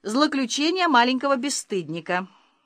Злоключение маленького бесстыдника.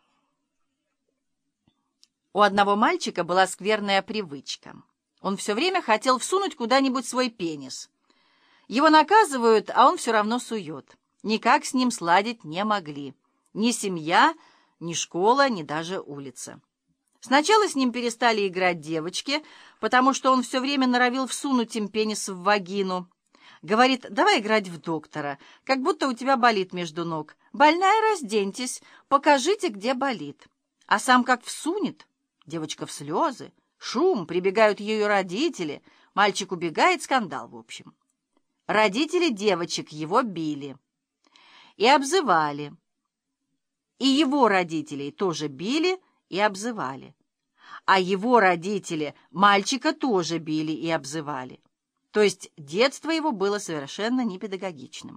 У одного мальчика была скверная привычка. Он все время хотел всунуть куда-нибудь свой пенис. Его наказывают, а он все равно сует. Никак с ним сладить не могли. Ни семья, ни школа, ни даже улица. Сначала с ним перестали играть девочки, потому что он все время норовил всунуть им пенис в вагину. Говорит: давай играть в доктора, как будто у тебя болит между ног. Больная, разденьтесь, покажите, где болит. А сам как всунет. Девочка в слезы, шум, прибегают ее родители. Мальчик убегает, скандал в общем. Родители девочек его били и обзывали. И его родителей тоже били и обзывали. А его родители мальчика тоже били и обзывали. То есть детство его было совершенно непедагогичным.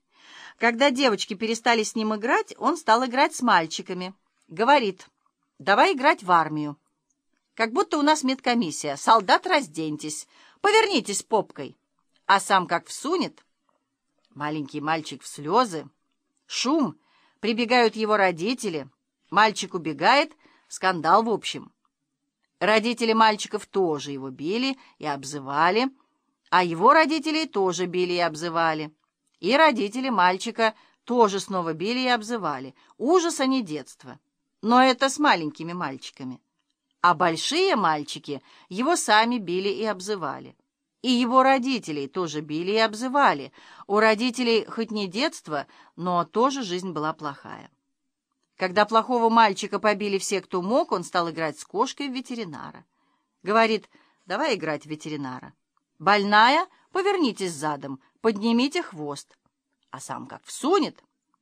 Когда девочки перестали с ним играть, он стал играть с мальчиками. Говорит: давай играть в армию. Как будто у нас медкомиссия. Солдат, разденьтесь, повернитесь попкой. А сам как всунет. Маленький мальчик в слезы, шум, прибегают его родители. Мальчик убегает, скандал в общем. Родители мальчиков тоже его били и обзывали, а его родителей тоже били и обзывали. И родители мальчика тоже снова били и обзывали. Ужас, а не детство. Но это с маленькими мальчиками. А большие мальчики его сами били и обзывали. И его родителей тоже били и обзывали. У родителей хоть не детство, но тоже жизнь была плохая. Когда плохого мальчика побили все, кто мог, он стал играть с кошкой в ветеринара. Говорит: давай играть в ветеринара. Больная, повернитесь задом, поднимите хвост. А сам как всунет.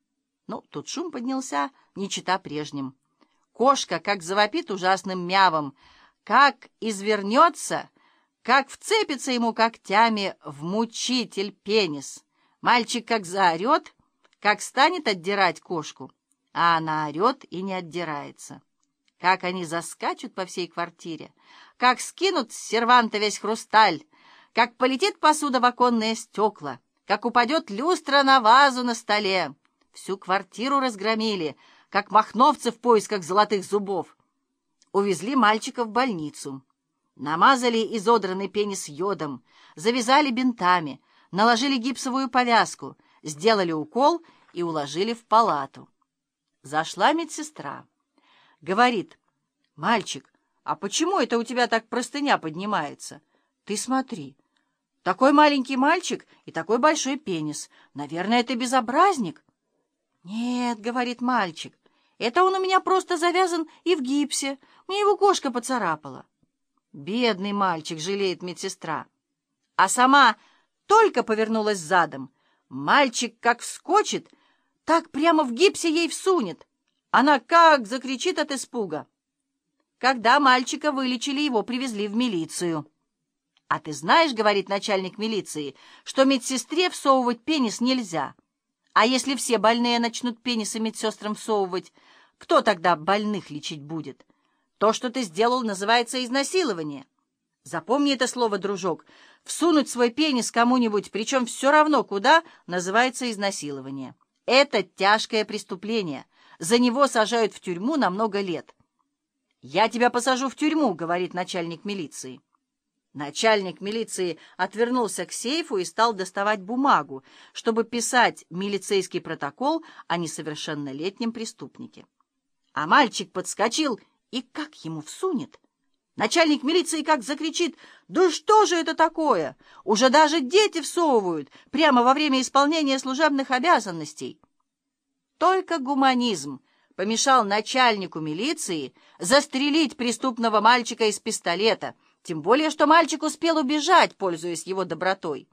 Ну, тут шум поднялся, не чета прежним. Кошка как завопит ужасным мявом, как извернется, как вцепится ему когтями в мучитель пенис. Мальчик как заорет, как станет отдирать кошку, а она орет и не отдирается. Как они заскачут по всей квартире, как скинут с серванта весь хрусталь, как полетит посуда в оконные стекла, как упадет люстра на вазу на столе. Всю квартиру разгромили, как махновцы в поисках золотых зубов. Увезли мальчика в больницу. Намазали изодранный пенис йодом, завязали бинтами, наложили гипсовую повязку, сделали укол и уложили в палату. Зашла медсестра. Говорит: мальчик, а почему это у тебя так простыня поднимается? Ты смотри, такой маленький мальчик и такой большой пенис. Наверное, это безобразник. Нет, говорит мальчик, это он у меня просто завязан и в гипсе. Мне его кошка поцарапала. Бедный мальчик, жалеет медсестра. А сама только повернулась задом. Мальчик как вскочит, так прямо в гипсе ей всунет. Она как закричит от испуга. Когда мальчика вылечили, его привезли в милицию. «А ты знаешь, — говорит начальник милиции, — что медсестре всовывать пенис нельзя. А если все больные начнут пенисы медсестрам всовывать, кто тогда больных лечить будет? То, что ты сделал, называется изнасилование. Запомни это слово, дружок. Всунуть свой пенис кому-нибудь, причем все равно куда, называется изнасилование. Это тяжкое преступление. За него сажают в тюрьму на много лет». «Я тебя посажу в тюрьму, — говорит начальник милиции». Начальник милиции отвернулся к сейфу и стал доставать бумагу, чтобы писать милицейский протокол о несовершеннолетнем преступнике. А мальчик подскочил и как ему всунет. Начальник милиции как закричит: «Да что же это такое? Уже даже дети всовывают прямо во время исполнения служебных обязанностей». Только гуманизм помешал начальнику милиции застрелить преступного мальчика из пистолета, тем более что мальчик успел убежать, пользуясь его добротой.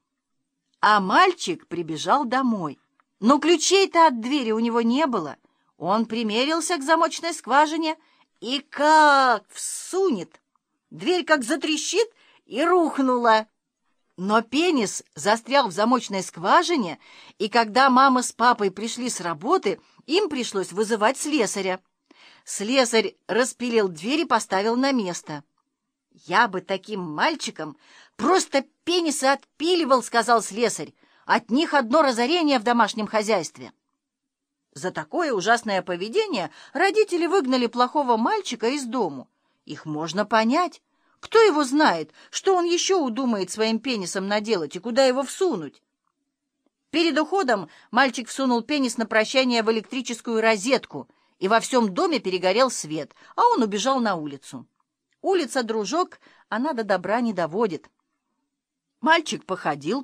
А мальчик прибежал домой. Но ключей-то от двери у него не было. Он примерился к замочной скважине и как всунет. Дверь как затрещит и рухнула. Но пенис застрял в замочной скважине, и когда мама с папой пришли с работы, им пришлось вызывать слесаря. Слесарь распилил дверь и поставил на место. «Я бы таким мальчикам просто пенисы отпиливал, — сказал слесарь. От них одно разорение в домашнем хозяйстве». За такое ужасное поведение родители выгнали плохого мальчика из дому. Их можно понять. Кто его знает, что он еще удумает своим пенисом наделать и куда его всунуть? Перед уходом мальчик всунул пенис на прощание в электрическую розетку, и во всем доме перегорел свет, а он убежал на улицу. Улица, дружок, она до добра не доводит. Мальчик походил,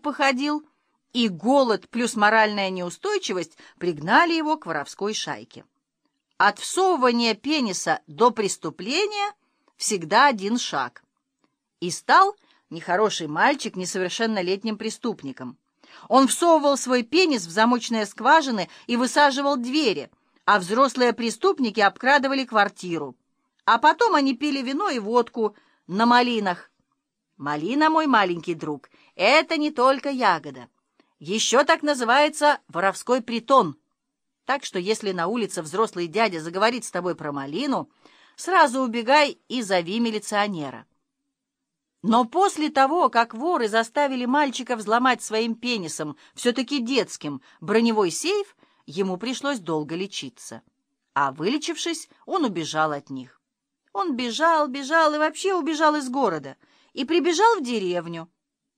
и голод плюс моральная неустойчивость пригнали его к воровской шайке. От всовывания пениса до преступления всегда один шаг. И стал нехороший мальчик несовершеннолетним преступником. Он всовывал свой пенис в замочные скважины и высаживал двери, а взрослые преступники обкрадывали квартиру. А потом они пили вино и водку на малинах. Малина, мой маленький друг, это не только ягода. Еще так называется воровской притон. Так что если на улице взрослый дядя заговорит с тобой про малину, сразу убегай и зови милиционера. Но после того, как воры заставили мальчика взломать своим пенисом, все-таки детским, броневой сейф, ему пришлось долго лечиться. А вылечившись, он убежал от них. Он бежал и вообще убежал из города и прибежал в деревню.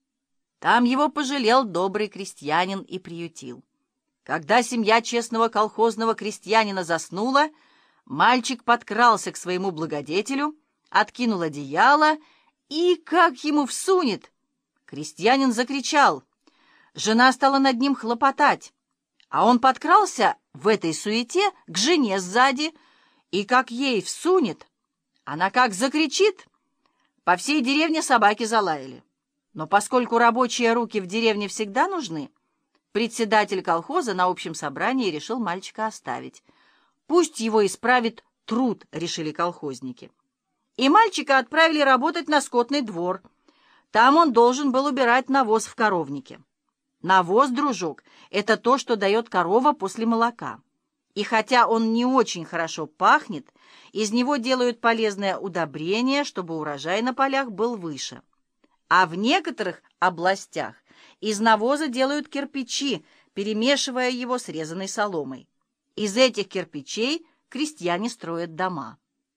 Там его пожалел добрый крестьянин и приютил. Когда семья честного колхозного крестьянина заснула, мальчик подкрался к своему благодетелю, откинул одеяло и как ему всунет! Крестьянин закричал. Жена стала над ним хлопотать, а он подкрался в этой суете к жене сзади, и как ей всунет, она как закричит. По всей деревне собаки залаяли. Но поскольку рабочие руки в деревне всегда нужны, председатель колхоза на общем собрании решил мальчика оставить. Пусть его исправит труд, решили колхозники. И мальчика отправили работать на скотный двор. Там он должен был убирать навоз в коровнике. Навоз, дружок, это то, что дает корова после молока. И хотя он не очень хорошо пахнет, из него делают полезное удобрение, чтобы урожай на полях был выше. А в некоторых областях из навоза делают кирпичи, перемешивая его с резаной соломой. Из этих кирпичей крестьяне строят дома.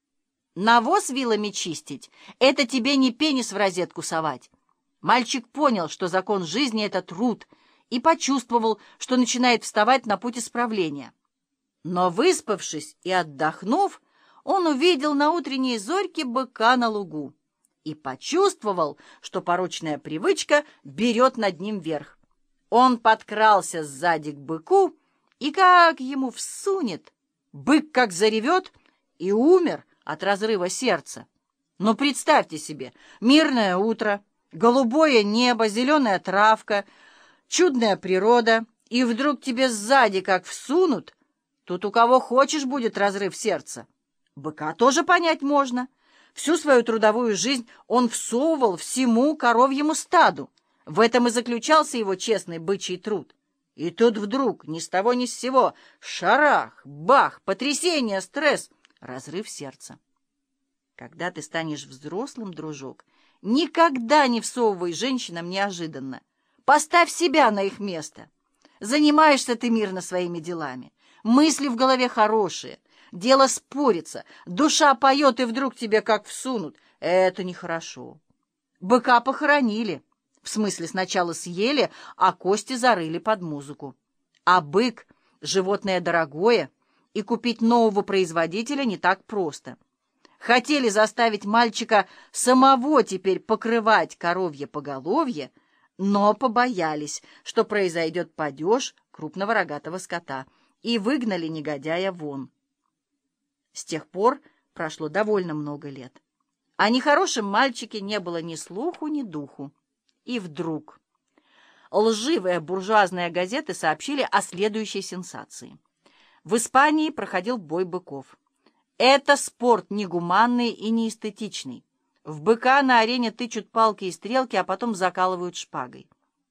Навоз вилами чистить — это тебе не пенис в розетку совать. Мальчик понял, что закон жизни — это труд, и почувствовал, что начинает вставать на путь исправления. Но, выспавшись и отдохнув, он увидел на утренней зорьке быка на лугу и почувствовал, что порочная привычка берет над ним верх. Он подкрался сзади к быку, и как ему всунет! Бык как заревет и умер от разрыва сердца. Но представьте себе, мирное утро, голубое небо, зеленая травка, чудная природа, и вдруг тебе сзади как всунут. Тут у кого хочешь будет разрыв сердца. Быка тоже понять можно. Всю свою трудовую жизнь он всовывал всему коровьему стаду. В этом и заключался его честный бычий труд. И тут вдруг, ни с того ни с сего, шарах, бах, потрясение, стресс, разрыв сердца. Когда ты станешь взрослым, дружок, никогда не всовывай женщинам неожиданно. Поставь себя на их место. Занимаешься ты мирно своими делами. Мысли в голове хорошие. Дело спорится, душа поет, и вдруг тебе как всунут. Это нехорошо. Быка похоронили. В смысле, сначала съели, а кости зарыли под музыку. А бык — животное дорогое, и купить нового производителя не так просто. Хотели заставить мальчика самого теперь покрывать коровье поголовье, но побоялись, что произойдет падеж крупного рогатого скота, и выгнали негодяя вон. С тех пор прошло довольно много лет. О нехорошем мальчике не было ни слуху, ни духу. И вдруг лживые буржуазные газеты сообщили о следующей сенсации. В Испании проходил бой быков. Это спорт негуманный и неэстетичный. В быка на арене тычут палки и стрелки, а потом закалывают шпагой.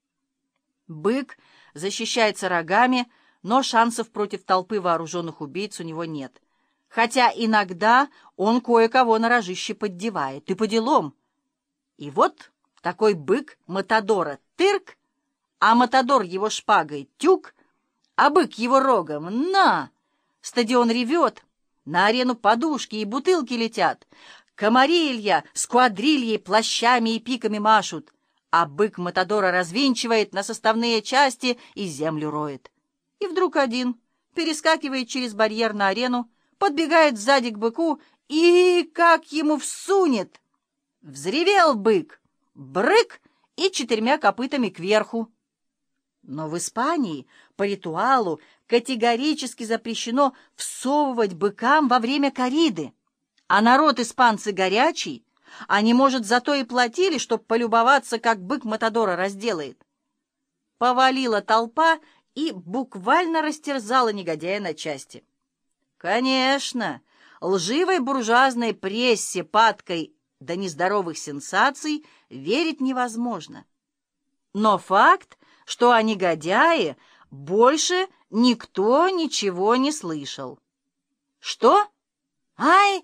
Бык защищается рогами, но шансов против толпы вооруженных убийц у него нет. Хотя иногда он кое-кого на рожище поддевает, и по делам. И вот такой бык Матадора тырк, а Матадор его шпагой тюк, а бык его рогом на! Стадион ревет, на арену подушки и бутылки летят, комарилья с квадрильей плащами и пиками машут, а бык Матадора развинчивает на составные части и землю роет. И вдруг один перескакивает через барьер на арену, подбегает сзади к быку и как ему всунет! Взревел бык, брык и 4 копытами кверху. Но в Испании по ритуалу категорически запрещено всовывать быкам во время кориды, а народ испанцы горячий, они, может, зато и платили, чтоб полюбоваться, как бык Матадора разделает. Повалила толпа и буквально растерзала негодяя на части. Конечно, лживой буржуазной прессе, падкой до нездоровых сенсаций, верить невозможно. Но факт, что о негодяе больше никто ничего не слышал. Что? Ай!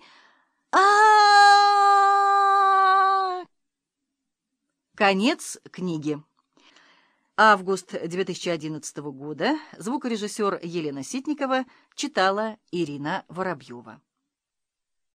А! Конец книги. Август 2011 года. Звукорежиссер Елена Ситникова читала Ирина Воробьева.